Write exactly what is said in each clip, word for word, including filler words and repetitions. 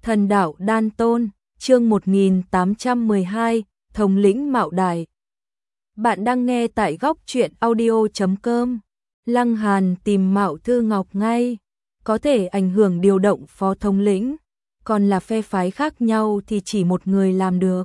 Thần đạo đan tôn, chương một nghìn tám trăm mười hai, thống lĩnh Mạo Đại. Bạn đang nghe tại góc truyện audio chấm com. Lăng Hàn tìm Mạo Thư Ngọc ngay, có thể ảnh hưởng điều động phó thống lĩnh, còn là phe phái khác nhau thì chỉ một người làm được.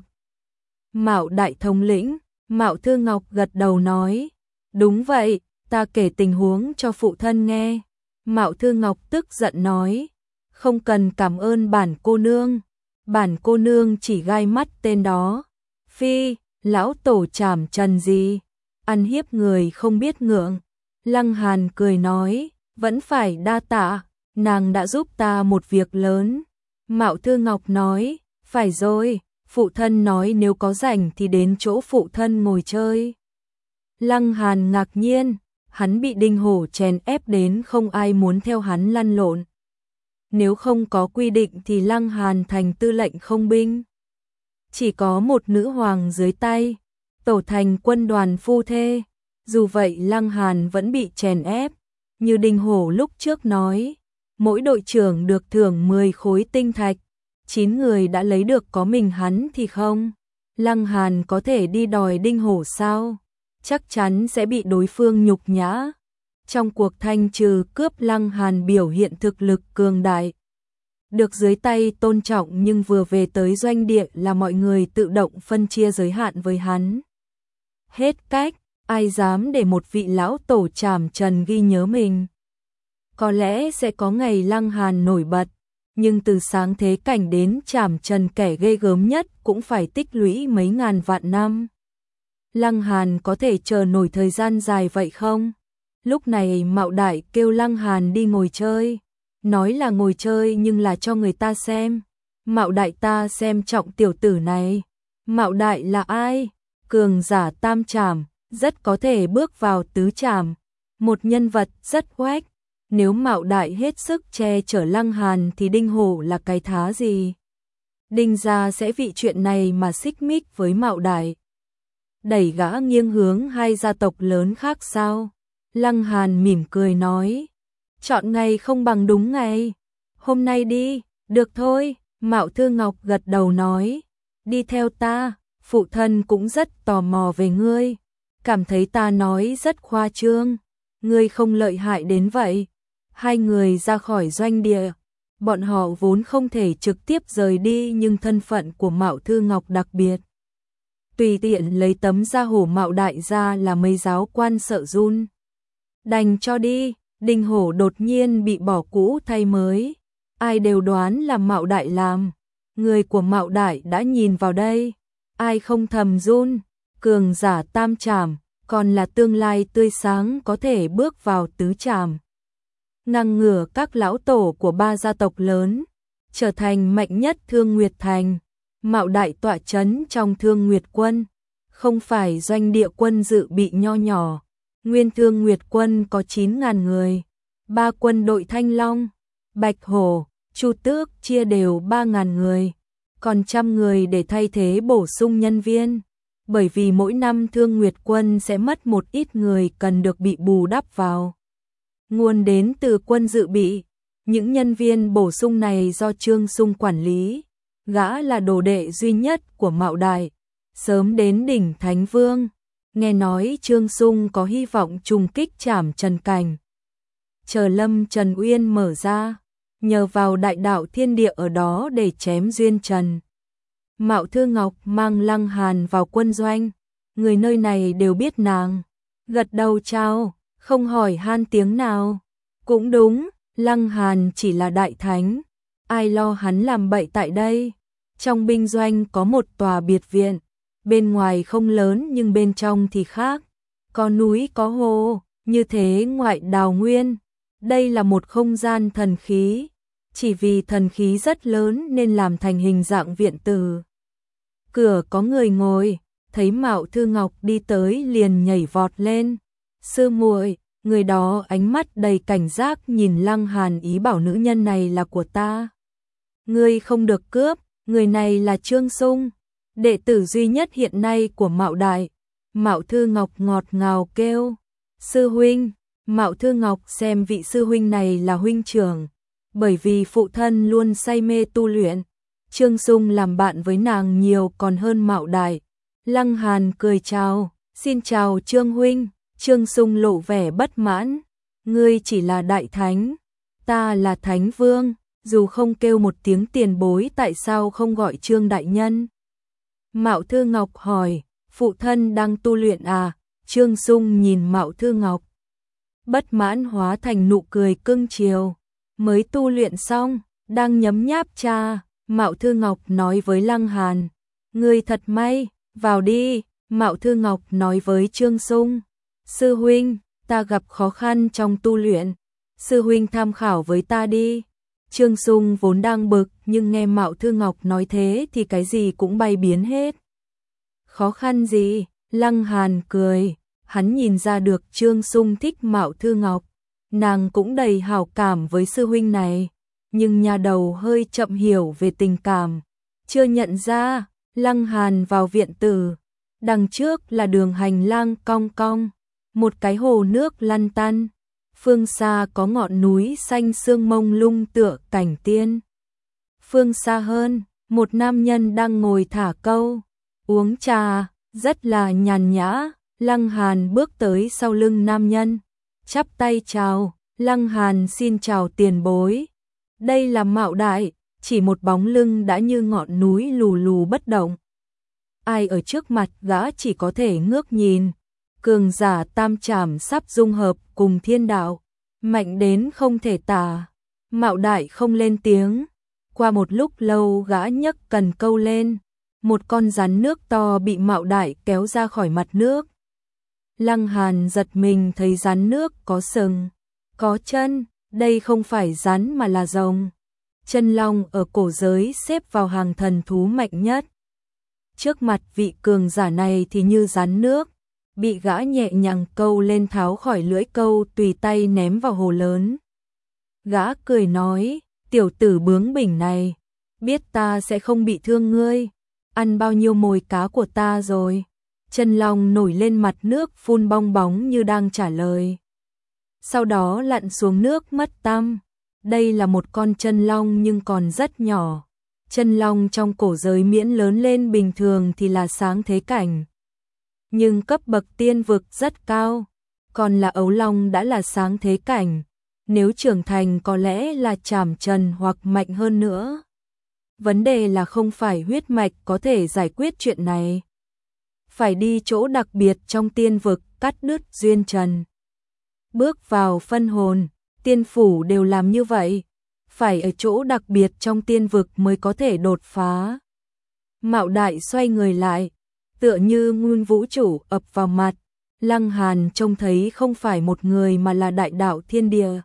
Mạo Đại thống lĩnh, Mạo Thư Ngọc gật đầu nói, đúng vậy, ta kể tình huống cho phụ thân nghe. Mạo Thư Ngọc tức giận nói, không cần cảm ơn bản cô nương, bản cô nương chỉ gai mắt tên đó. Phi, lão tổ trảm trần gì, ăn hiếp người không biết ngượng. Lăng Hàn cười nói, vẫn phải đa tạ, nàng đã giúp ta một việc lớn. Mạo Thư Ngọc nói, phải rồi, phụ thân nói nếu có rảnh thì đến chỗ phụ thân ngồi chơi. Lăng Hàn ngạc nhiên, hắn bị Đinh Hổ chèn ép đến không ai muốn theo hắn lăn lộn. Nếu không có quy định thì Lăng Hàn thành tư lệnh không binh. Chỉ có một nữ hoàng dưới tay, tổ thành quân đoàn phu thê. Dù vậy Lăng Hàn vẫn bị chèn ép. Như Đinh Hổ lúc trước nói, mỗi đội trưởng được thưởng mười khối tinh thạch. chín người đã lấy được có mình hắn thì không. Lăng Hàn có thể đi đòi Đinh Hổ sao? Chắc chắn sẽ bị đối phương nhục nhã. Trong cuộc thanh trừ cướp Lăng Hàn biểu hiện thực lực cường đại. Được dưới tay tôn trọng nhưng vừa về tới doanh địa là mọi người tự động phân chia giới hạn với hắn. Hết cách, ai dám để một vị lão tổ trảm trần ghi nhớ mình. Có lẽ sẽ có ngày Lăng Hàn nổi bật, nhưng từ sáng thế cảnh đến trảm trần kẻ ghê gớm nhất cũng phải tích lũy mấy ngàn vạn năm. Lăng Hàn có thể chờ nổi thời gian dài vậy không? Lúc này Mạo Đại kêu Lăng Hàn đi ngồi chơi. Nói là ngồi chơi nhưng là cho người ta xem. Mạo Đại ta xem trọng tiểu tử này. Mạo Đại là ai? Cường giả tam trảm, rất có thể bước vào tứ trảm. Một nhân vật rất oách. Nếu Mạo Đại hết sức che chở Lăng Hàn thì Đinh Hổ là cái thá gì? Đinh gia sẽ vì chuyện này mà xích mích với Mạo Đại. Đẩy gã nghiêng hướng hai gia tộc lớn khác sao? Lăng Hàn mỉm cười nói, chọn ngày không bằng đúng ngày. Hôm nay đi, được thôi. Mạo Thư Ngọc gật đầu nói, đi theo ta, phụ thân cũng rất tò mò về ngươi. Cảm thấy ta nói rất khoa trương, ngươi không lợi hại đến vậy. Hai người ra khỏi doanh địa, bọn họ vốn không thể trực tiếp rời đi nhưng thân phận của Mạo Thư Ngọc đặc biệt. Tùy tiện lấy tấm da hổ Mạo Đại ra là mấy giáo quan sợ run. Đành cho đi. Đinh Hổ đột nhiên bị bỏ cũ thay mới. Ai đều đoán là Mạo Đại làm. Người của Mạo Đại đã nhìn vào đây. Ai không thầm run. Cường giả tam trảm, còn là tương lai tươi sáng có thể bước vào tứ trảm. Ngăn ngửa các lão tổ của ba gia tộc lớn, trở thành mạnh nhất Thương Nguyệt Thành. Mạo Đại tọa chấn trong Thương Nguyệt Quân, không phải doanh địa quân dự bị nho nhỏ. Nguyên Thương Nguyệt Quân có chín ngàn người, ba quân đội Thanh Long, Bạch Hổ, Chu Tước chia đều ba ngàn người, còn trăm người để thay thế bổ sung nhân viên. Bởi vì mỗi năm Thương Nguyệt Quân sẽ mất một ít người cần được bị bù đắp vào. Nguồn đến từ quân dự bị, những nhân viên bổ sung này do Trương Sung quản lý. Gã là đồ đệ duy nhất của Mạo Đại, sớm đến đỉnh Thánh Vương. Nghe nói Trương Sung có hy vọng trùng kích trảm trần cảnh. Chờ Lâm Trần Uyên mở ra, nhờ vào đại đạo thiên địa ở đó để chém duyên trần. Mạo Thư Ngọc mang Lăng Hàn vào quân doanh, người nơi này đều biết nàng. Gật đầu chào, không hỏi han tiếng nào. Cũng đúng, Lăng Hàn chỉ là đại thánh, ai lo hắn làm bậy tại đây. Trong binh doanh có một tòa biệt viện. Bên ngoài không lớn nhưng bên trong thì khác. Có núi có hồ, như thế ngoại đào nguyên. Đây là một không gian thần khí. Chỉ vì thần khí rất lớn nên làm thành hình dạng viện tử. Cửa có người ngồi, thấy Mạo Thư Ngọc đi tới liền nhảy vọt lên. Sư muội, người đó ánh mắt đầy cảnh giác nhìn Lăng Hàn ý bảo nữ nhân này là của ta. Ngươi không được cướp, người này là Trương Sung. Đệ tử duy nhất hiện nay của Mạo Đại. Mạo Thư Ngọc ngọt ngào kêu, sư huynh. Mạo Thư Ngọc xem vị sư huynh này là huynh trưởng, bởi vì phụ thân luôn say mê tu luyện. Trương Sung làm bạn với nàng nhiều còn hơn Mạo Đại. Lăng Hàn cười chào, xin chào Trương huynh. Trương Sung lộ vẻ bất mãn, ngươi chỉ là đại thánh, ta là thánh vương, dù không kêu một tiếng tiền bối tại sao không gọi Trương đại nhân. Mạo Thư Ngọc hỏi, phụ thân đang tu luyện à? Trương Sung nhìn Mạo Thư Ngọc, bất mãn hóa thành nụ cười cưng chiều, mới tu luyện xong, đang nhấm nháp trà. Mạo Thư Ngọc nói với Lăng Hàn, ngươi thật may, vào đi. Mạo Thư Ngọc nói với Trương Sung, sư huynh, ta gặp khó khăn trong tu luyện, sư huynh tham khảo với ta đi. Trương Sung vốn đang bực nhưng nghe Mạo Thư Ngọc nói thế thì cái gì cũng bay biến hết. Khó khăn gì? Lăng Hàn cười, hắn nhìn ra được Trương Sung thích Mạo Thư Ngọc, nàng cũng đầy hảo cảm với sư huynh này, nhưng nhà đầu hơi chậm hiểu về tình cảm, chưa nhận ra. Lăng Hàn vào viện tử, đằng trước là đường hành lang cong cong, một cái hồ nước lăn tăn, phương xa có ngọn núi xanh sương mông lung tựa cảnh tiên. Phương xa hơn, một nam nhân đang ngồi thả câu, uống trà, rất là nhàn nhã. Lăng Hàn bước tới sau lưng nam nhân, chắp tay chào, Lăng Hàn xin chào tiền bối. Đây là Mạo Đại, chỉ một bóng lưng đã như ngọn núi lù lù bất động. Ai ở trước mặt gã chỉ có thể ngước nhìn, cường giả tam trảm sắp dung hợp cùng thiên đạo, mạnh đến không thể tả. Mạo Đại không lên tiếng, qua một lúc lâu gã nhấc cần câu lên, một con rắn nước to bị Mạo Đại kéo ra khỏi mặt nước. Lăng Hàn giật mình thấy rắn nước có sừng, có chân, đây không phải rắn mà là rồng. Chân long ở cổ giới xếp vào hàng thần thú mạnh nhất. Trước mặt vị cường giả này thì như rắn nước, bị gã nhẹ nhàng câu lên tháo khỏi lưỡi câu tùy tay ném vào hồ lớn. Gã cười nói, tiểu tử bướng bỉnh này, biết ta sẽ không bị thương ngươi, ăn bao nhiêu mồi cá của ta rồi. Chân long nổi lên mặt nước phun bong bóng như đang trả lời. Sau đó lặn xuống nước mất tăm. Đây là một con chân long nhưng còn rất nhỏ. Chân long trong cổ giới miễn lớn lên bình thường thì là sáng thế cảnh, nhưng cấp bậc tiên vực rất cao, còn là ấu long đã là sáng thế cảnh, nếu trưởng thành có lẽ là trảm trần hoặc mạnh hơn nữa. Vấn đề là không phải huyết mạch có thể giải quyết chuyện này, phải đi chỗ đặc biệt trong tiên vực cắt đứt duyên trần. Bước vào phân hồn, tiên phủ đều làm như vậy, phải ở chỗ đặc biệt trong tiên vực mới có thể đột phá. Mạo Đại xoay người lại, tựa như nguyên vũ trụ ập vào mặt. Lăng Hàn trông thấy không phải một người mà là đại đạo thiên địa.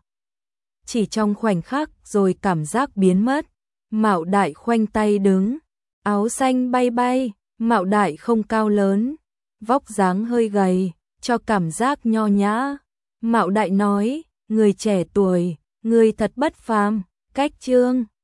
Chỉ trong khoảnh khắc rồi cảm giác biến mất. Mạo Đại khoanh tay đứng, áo xanh bay bay. Mạo Đại không cao lớn, vóc dáng hơi gầy, cho cảm giác nho nhã. Mạo Đại nói, người trẻ tuổi, người thật bất phàm. Cách Trương